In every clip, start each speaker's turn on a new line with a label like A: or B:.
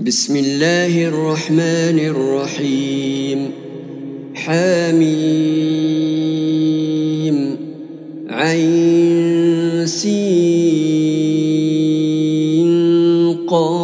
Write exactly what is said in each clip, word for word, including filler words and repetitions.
A: بسم الله الرحمن الرحيم. حميم عين سين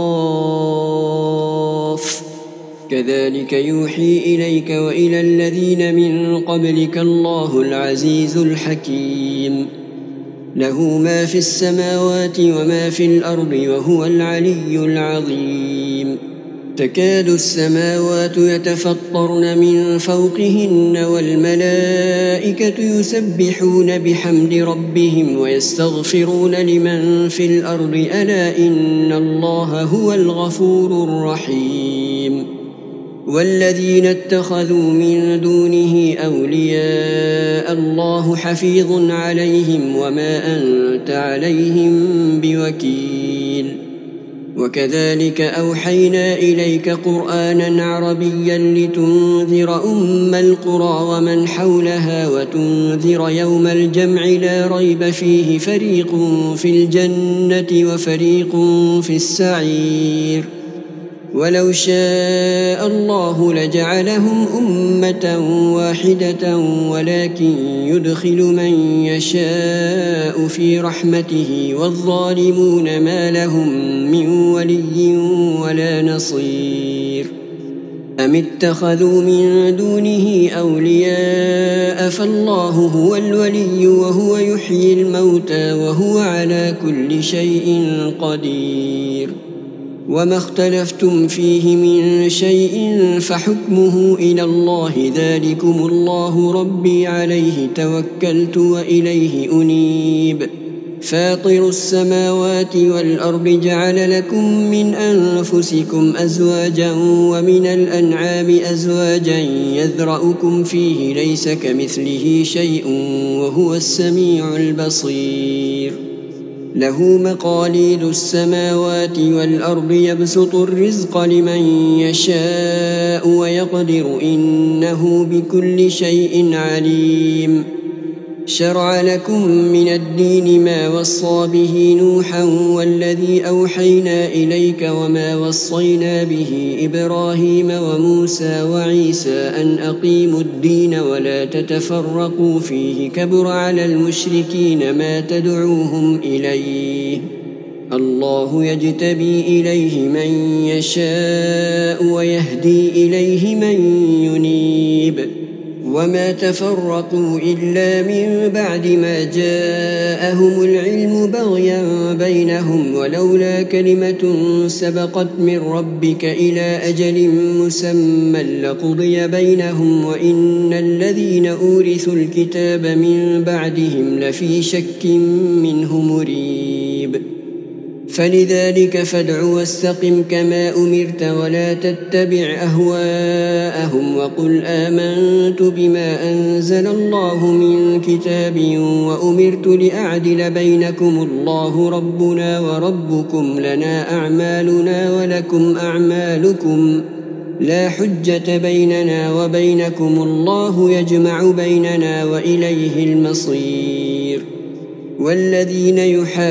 A: قاف كذلك يوحي إليك وإلى الذين من قبلك الله العزيز الحكيم. له ما في السماوات وما في الأرض وهو العلي العظيم. تكاد السماوات يتفطرن من فوقهن والملائكة يسبحون بحمد ربهم ويستغفرون لمن في الأرض ألا إن الله هو الغفور الرحيم. والذين اتخذوا من دونه أولياء الله حفيظ عليهم وما أنت عليهم بوكيل. وكذلك أوحينا إليك قرآنا عربيا لتنذر أم القرى ومن حولها وتنذر يوم الجمع لا ريب فيه فريق في الجنة وفريق في السعير. ولو شاء الله لجعلهم أمة واحدة ولكن يدخل من يشاء في رحمته والظالمون ما لهم من ولي ولا نصير. أم اتخذوا من دونه أولياء فالله هو الولي وهو يحيي الموتى وهو على كل شيء قدير. وما اختلفتم فيه من شيء فحكمه إلى الله ذلكم الله ربي عليه توكلت وإليه أنيب. فاطر السماوات والأرض جعل لكم من أنفسكم أزواجا ومن الأنعام أزواجا يذرأكم فيه ليس كمثله شيء وهو السميع البصير. له مقاليد السماوات والأرض يبسط الرزق لمن يشاء ويقدر إنه بكل شيء عليم. شرع لكم من الدين ما وصى به نوحا والذي أوحينا إليك وما وصينا به إبراهيم وموسى وعيسى أن أقيموا الدين ولا تتفرقوا فيه كبر على المشركين ما تدعوهم إليه. الله يجتبي إليه من يشاء ويهدي إليه من ينيب. وما تفرقوا إلا من بعد ما جاءهم العلم بغيا بينهم ولولا كلمة سبقت من ربك إلى أجل مسمى لقضي بينهم وإن الذين أورثوا الكتاب من بعدهم لفي شك منه مريب. فلذلك فادع واستقم كما أمرت ولا تتبع أهواءهم وقل آمنت بما أنزل الله من كتاب وأمرت لأعدل بينكم الله ربنا وربكم لنا أعمالنا ولكم أعمالكم لا حجة بيننا وبينكم الله يجمع بيننا وإليه المصير. والذين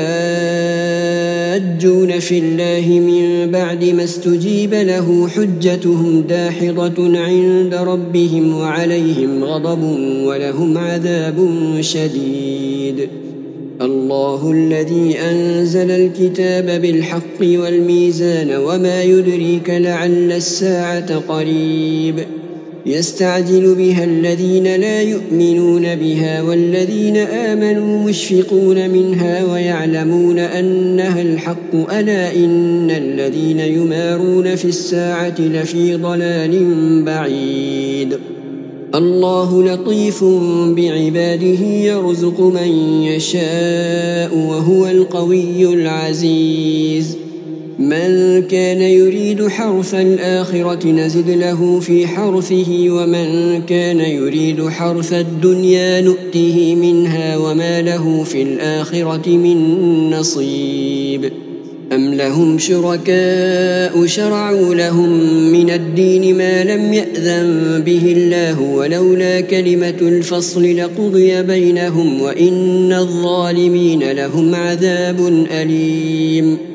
A: يحاجون في الله من بعد ما استجيب له حجتهم داحضة عند ربهم وعليهم غضب ولهم عذاب شديد. الله الذي أنزل الكتاب بالحق والميزان وما يدريك لعل الساعة قريب. يستعجل بها الذين لا يؤمنون بها والذين آمنوا مشفقون منها ويعلمون أنها الحق ألا إن الذين يمارون في الساعة لفي ضلال بعيد. الله لطيف بعباده يرزق من يشاء وهو القوي العزيز. من كان يريد حرث الآخرة نزد له في حرثه ومن كان يريد حرث الدنيا نؤته منها وما له في الآخرة من نصيب. أم لهم شركاء شرعوا لهم من الدين ما لم يأذن به الله ولولا كلمة الفصل لقضي بينهم وإن الظالمين لهم عذاب أليم.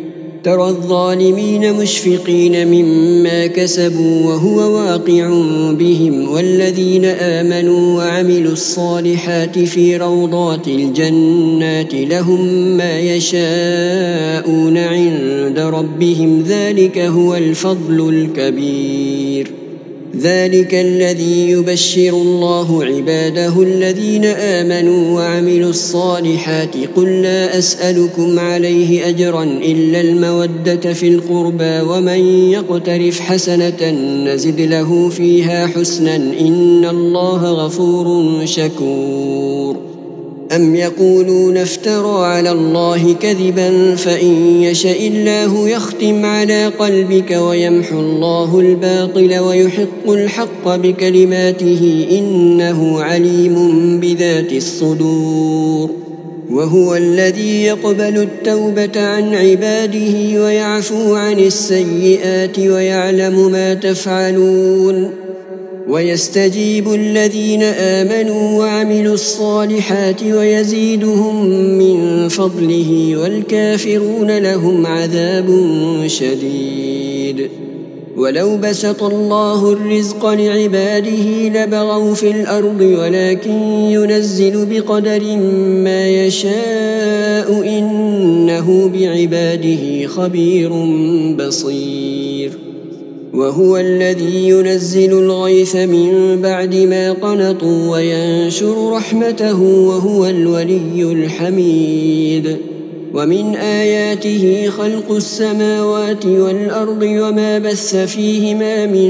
A: ترى الظالمين مشفقين مما كسبوا وهو واقع بهم والذين آمنوا وعملوا الصالحات في روضات الجنات لهم ما يشاءون عند ربهم ذلك هو الفضل الكبير ذلك الذي يبشر الله عباده الذين آمنوا وعملوا الصالحات قل لا أسألكم عليه أجرا إلا المودة في القربى ومن يقترف حسنة نزد له فيها حسنا إن الله غفور شكور أم يقولون افترى على الله كذبا فإن يشاء الله يختم على قلبك ويمحو الله الباطل ويحق الحق بكلماته إنه عليم بذات الصدور وهو الذي يقبل التوبة عن عباده ويعفو عن السيئات ويعلم ما تفعلون ويستجيب الذين آمنوا وعملوا الصالحات ويزيدهم من فضله والكافرون لهم عذاب شديد ولو بسط الله الرزق لعباده لبغوا في الأرض ولكن ينزل بقدر ما يشاء إنه بعباده خبير بصير وهو الذي ينزل الغيث من بعد ما قنطوا وينشر رحمته وهو الولي الحميد ومن آياته خلق السماوات والأرض وما بث فيهما من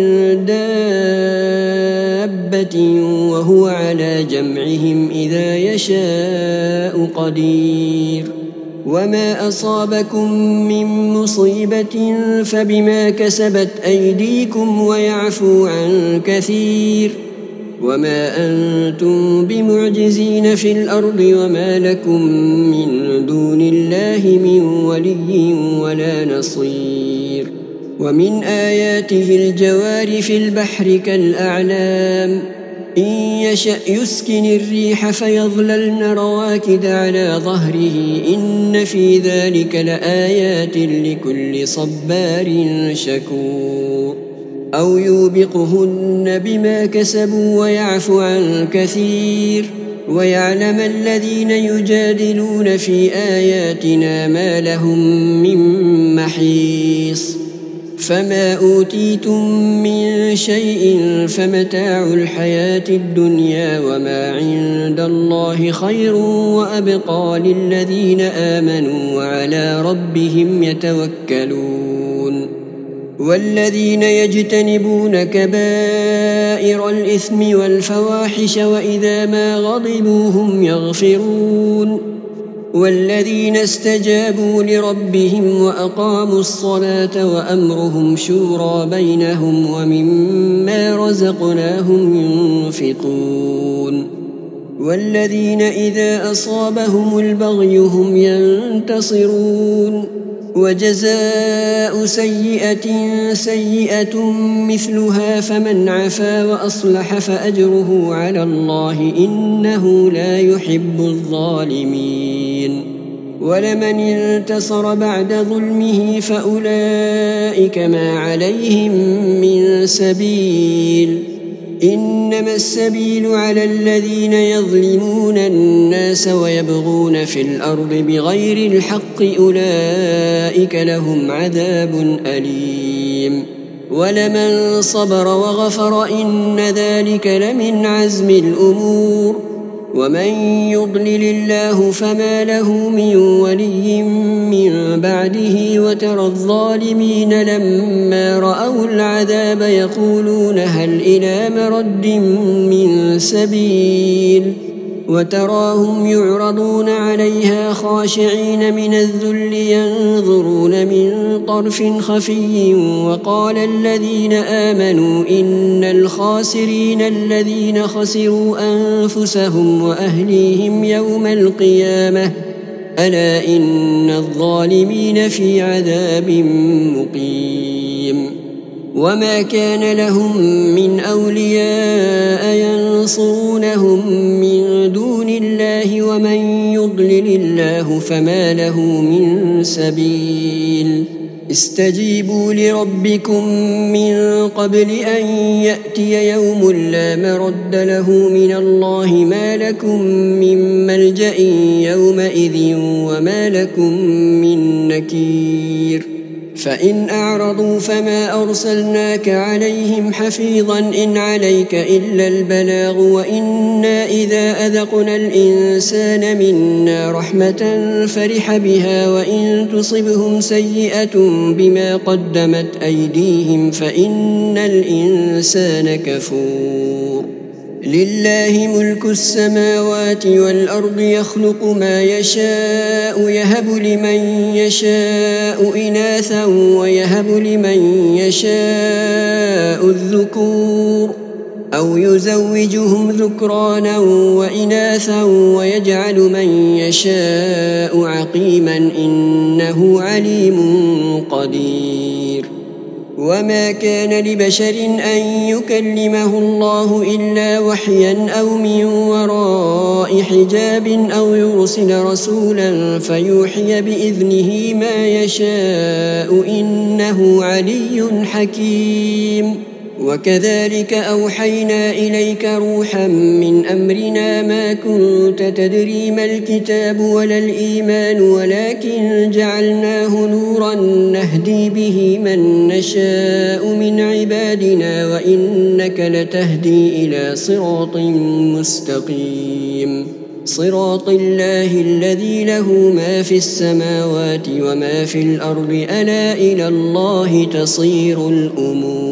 A: دابة وهو على جمعهم إذا يشاء قدير وما أصابكم من مصيبة فبما كسبت أيديكم ويعفو عن كثير وما أنتم بمعجزين في الأرض وما لكم من دون الله من ولي ولا نصير ومن آياته الجوار في البحر كالأعلام إن يشأ يسكن الريح فيظللن رواكد على ظهره إن في ذلك لآيات لكل صبار شكور أو يوبقهن بما كسبوا ويعفو عن كثير ويعلم الذين يجادلون في آياتنا ما لهم من محيص فما أوتيتم من شيء فمتاع الحياة الدنيا وما عند الله خير وأبقى للذين آمنوا وعلى ربهم يتوكلون والذين يجتنبون كبائر الإثم والفواحش وإذا ما غضبوا هم يغفرون والذين استجابوا لربهم وأقاموا الصلاة وأمرهم شورى بينهم ومما رزقناهم ينفقون والذين إذا أصابهم البغي هم ينتصرون وجزاء سيئة سيئة مثلها فمن عفا وأصلح فأجره على الله إنه لا يحب الظالمين ولمن انتصر بعد ظلمه فأولئك ما عليهم من سبيل إنما السبيل على الذين يظلمون الناس ويبغون في الأرض بغير الحق أولئك لهم عذاب أليم ولمن صبر وغفر إن ذلك لمن عزم الأمور ومن يضلل الله فما له من ولي من بعده وترى الظالمين لما رأوا العذاب يقولون هل إلى مرد من سبيل وتراهم يعرضون عليها خاشعين من الذل ينظرون من طرف خفي وقال الذين آمنوا إن الخاسرين الذين خسروا أنفسهم وأهليهم يوم القيامة ألا إن الظالمين في عذاب مقيم وما كان لهم من أولياء ينصرونهم من دون الله ومن يضلل الله فما له من سبيل استجيبوا لربكم من قبل أن يأتي يوم لا مرد له من الله ما لكم من ملجأ يومئذ وما لكم من نكير فإن أعرضوا فما أرسلناك عليهم حفيظا إن عليك إلا البلاغ وإنا إذا أذقنا الإنسان منا رحمة فرح بها وإن تصبهم سيئة بما قدمت أيديهم فإن الإنسان كفور لله ملك السماوات والأرض يخلق ما يشاء يهب لمن يشاء إناثا ويهب لمن يشاء الذكور أو يزوجهم ذكرانا وإناثا ويجعل من يشاء عقيما إنه عليم قدير وما كان لبشر أن يكلمه الله إلا وحيا أو من وراء حجاب أو يرسل رسولا فيوحي بإذنه ما يشاء إنه علي حكيم وكذلك أوحينا إليك روحا من أمرنا ما كنت تدري ما الكتاب ولا الإيمان ولكن جعلناه نورا نهدي به من نشاء من عبادنا وإنك لتهدي إلى صراط مستقيم صراط الله الذي له ما في السماوات وما في الأرض ألا إلى الله تصير الأمور